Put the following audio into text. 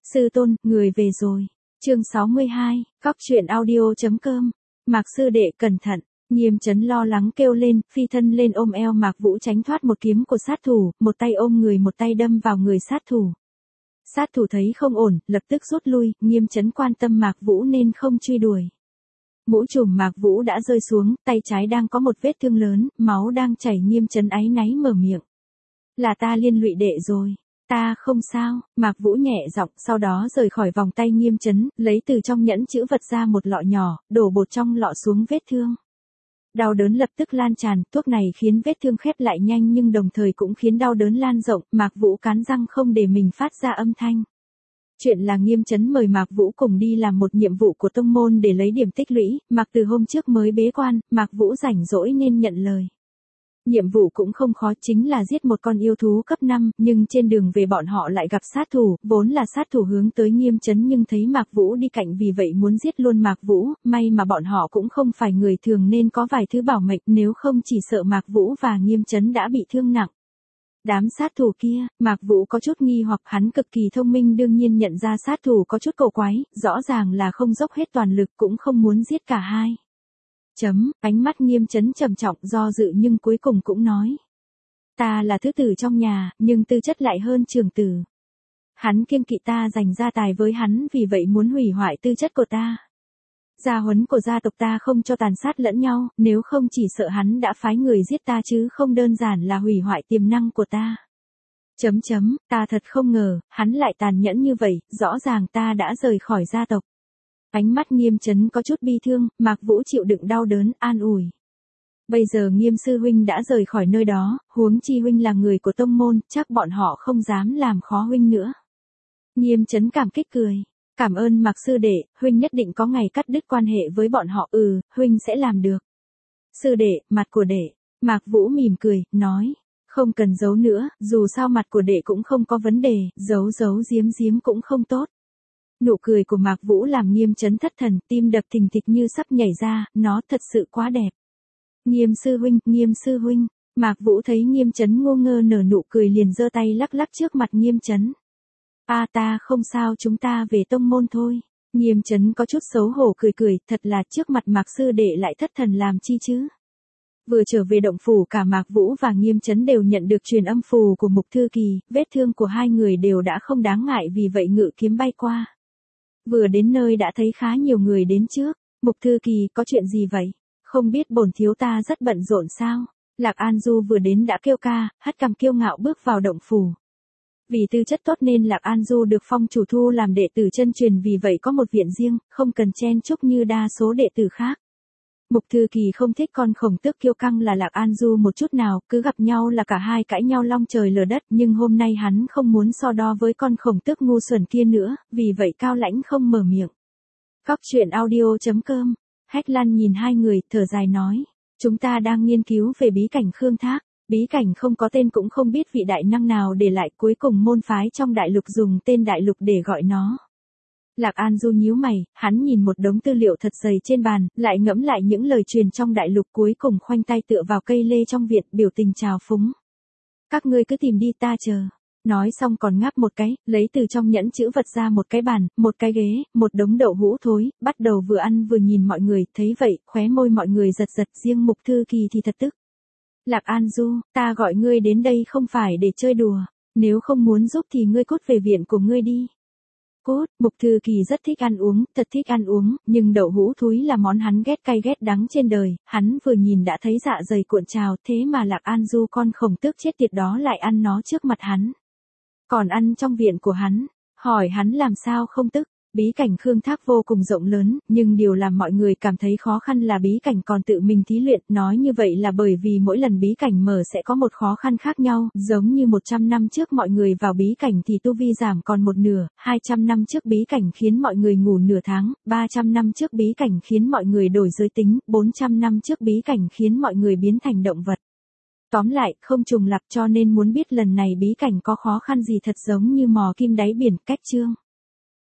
Sư tôn, người về rồi. Chương 62, Cóc truyện audio.com. Mạc sư đệ cẩn thận. Nghiêm Chấn lo lắng kêu lên, phi thân lên ôm eo Mạc Vũ tránh thoát một kiếm của sát thủ, một tay ôm người một tay đâm vào người sát thủ. Sát thủ thấy không ổn, lập tức rút lui, Nghiêm Chấn quan tâm Mạc Vũ nên không truy đuổi. Mũ trùm Mạc Vũ đã rơi xuống, tay trái đang có một vết thương lớn, máu đang chảy. Nghiêm Chấn áy náy mở miệng. Là ta liên lụy đệ rồi. Ta không sao, Mạc Vũ nhẹ giọng, sau đó rời khỏi vòng tay Nghiêm Chấn, lấy từ trong nhẫn chữ vật ra một lọ nhỏ, đổ bột trong lọ xuống vết thương. Đau đớn lập tức lan tràn, thuốc này khiến vết thương khép lại nhanh nhưng đồng thời cũng khiến đau đớn lan rộng, Mạc Vũ cắn răng không để mình phát ra âm thanh. Chuyện là Nghiêm Chấn mời Mạc Vũ cùng đi làm một nhiệm vụ của tông môn để lấy điểm tích lũy, Mạc từ hôm trước mới bế quan, Mạc Vũ rảnh rỗi nên nhận lời. Nhiệm vụ cũng không khó, chính là giết một con yêu thú cấp 5, nhưng trên đường về bọn họ lại gặp sát thủ, vốn là sát thủ hướng tới Nghiêm Chấn nhưng thấy Mạc Vũ đi cạnh vì vậy muốn giết luôn Mạc Vũ, may mà bọn họ cũng không phải người thường nên có vài thứ bảo mệnh, nếu không chỉ sợ Mạc Vũ và Nghiêm Chấn đã bị thương nặng. Đám sát thủ kia, Mạc Vũ có chút nghi hoặc, hắn cực kỳ thông minh đương nhiên nhận ra sát thủ có chút cổ quái, rõ ràng là không dốc hết toàn lực cũng không muốn giết cả hai. Ánh mắt Nghiêm Chấn trầm trọng do dự nhưng cuối cùng cũng nói. Ta là thứ tử trong nhà, nhưng tư chất lại hơn trưởng tử. Hắn kiêng kỵ ta dành gia tài với hắn vì vậy muốn hủy hoại tư chất của ta. Gia huấn của gia tộc ta không cho tàn sát lẫn nhau, nếu không chỉ sợ hắn đã phái người giết ta chứ không đơn giản là hủy hoại tiềm năng của ta. Ta thật không ngờ, hắn lại tàn nhẫn như vậy, rõ ràng ta đã rời khỏi gia tộc. Ánh mắt Nghiêm Chấn có chút bi thương, Mạc Vũ chịu đựng đau đớn, an ủi. Bây giờ Nghiêm sư huynh đã rời khỏi nơi đó, huống chi huynh là người của tông môn, chắc bọn họ không dám làm khó huynh nữa. Nghiêm Chấn cảm kích cười. Cảm ơn Mạc sư đệ, huynh nhất định có ngày cắt đứt quan hệ với bọn họ, huynh sẽ làm được. Sư đệ, mặt của đệ. Mạc Vũ mỉm cười, nói. Không cần giấu nữa, dù sao mặt của đệ cũng không có vấn đề, giấu giếm cũng không tốt. Nụ cười của Mạc Vũ làm Nghiêm Chấn thất thần, tim đập thình thịch như sắp nhảy ra, nó thật sự quá đẹp. Nghiêm sư huynh. Mạc Vũ thấy Nghiêm Chấn ngô ngơ nở nụ cười liền giơ tay lắc lắc trước mặt Nghiêm Chấn. Ta không sao, chúng ta về tông môn thôi. Nghiêm Chấn có chút xấu hổ cười, thật là trước mặt Mạc sư đệ lại thất thần làm chi chứ. Vừa trở về động phủ cả Mạc Vũ và Nghiêm Chấn đều nhận được truyền âm phù của Mục Thư Kỳ, vết thương của hai người đều đã không đáng ngại vì vậy ngự kiếm bay qua. Vừa đến nơi đã thấy khá nhiều người đến trước. Mục Thư Kỳ, có chuyện gì vậy? Không biết bổn thiếu ta rất bận rộn sao? Lạc An Du vừa đến đã kêu ca, hất cằm kiêu ngạo bước vào động phủ. Vì tư chất tốt nên Lạc An Du được phong chủ thu làm đệ tử chân truyền, vì vậy có một viện riêng, không cần chen chúc như đa số đệ tử khác. Mục Thư Kỳ không thích con khổng tước kiêu căng là Lạc An Du một chút nào, cứ gặp nhau là cả hai cãi nhau long trời lở đất, nhưng hôm nay hắn không muốn so đo với con khổng tước ngu xuẩn kia nữa, vì vậy cao lãnh không mở miệng. Cóc truyện audio.com. Hách Lan nhìn hai người, thở dài nói. Chúng ta đang nghiên cứu về bí cảnh Khương Thác. Bí cảnh không có tên cũng không biết vị đại năng nào để lại, cuối cùng môn phái trong đại lục dùng tên đại lục để gọi nó. Lạc An Du nhíu mày, hắn nhìn một đống tư liệu thật dày trên bàn, lại ngẫm lại những lời truyền trong đại lục, cuối cùng khoanh tay tựa vào cây lê trong viện, biểu tình trào phúng. Các ngươi cứ tìm đi, ta chờ. Nói xong còn ngáp một cái, lấy từ trong nhẫn chữ vật ra một cái bàn, một cái ghế, một đống đậu hũ thối, bắt đầu vừa ăn vừa nhìn mọi người, thấy vậy, khóe môi mọi người giật giật, riêng Mục Thư Kỳ thì thật tức. Lạc An Du, ta gọi ngươi đến đây không phải để chơi đùa, nếu không muốn giúp thì ngươi cút về viện của ngươi đi. Cút. Mục Thư Kỳ rất thích ăn uống, thật thích ăn uống, nhưng đậu hũ thúi là món hắn ghét cay ghét đắng trên đời, hắn vừa nhìn đã thấy dạ dày cuộn trào, thế mà Lạc An Du con khổng tước chết tiệt đó lại ăn nó trước mặt hắn. Còn ăn trong viện của hắn, hỏi hắn làm sao không tức. Bí cảnh Khương Thác vô cùng rộng lớn, nhưng điều làm mọi người cảm thấy khó khăn là bí cảnh còn tự mình thí luyện, nói như vậy là bởi vì mỗi lần bí cảnh mở sẽ có một khó khăn khác nhau, giống như 100 năm trước mọi người vào bí cảnh thì tu vi giảm còn một nửa, 200 năm trước bí cảnh khiến mọi người ngủ nửa tháng, 300 năm trước bí cảnh khiến mọi người đổi giới tính, 400 năm trước bí cảnh khiến mọi người biến thành động vật. Tóm lại, không trùng lặp, cho nên muốn biết lần này bí cảnh có khó khăn gì thật giống như mò kim đáy biển. Cách chương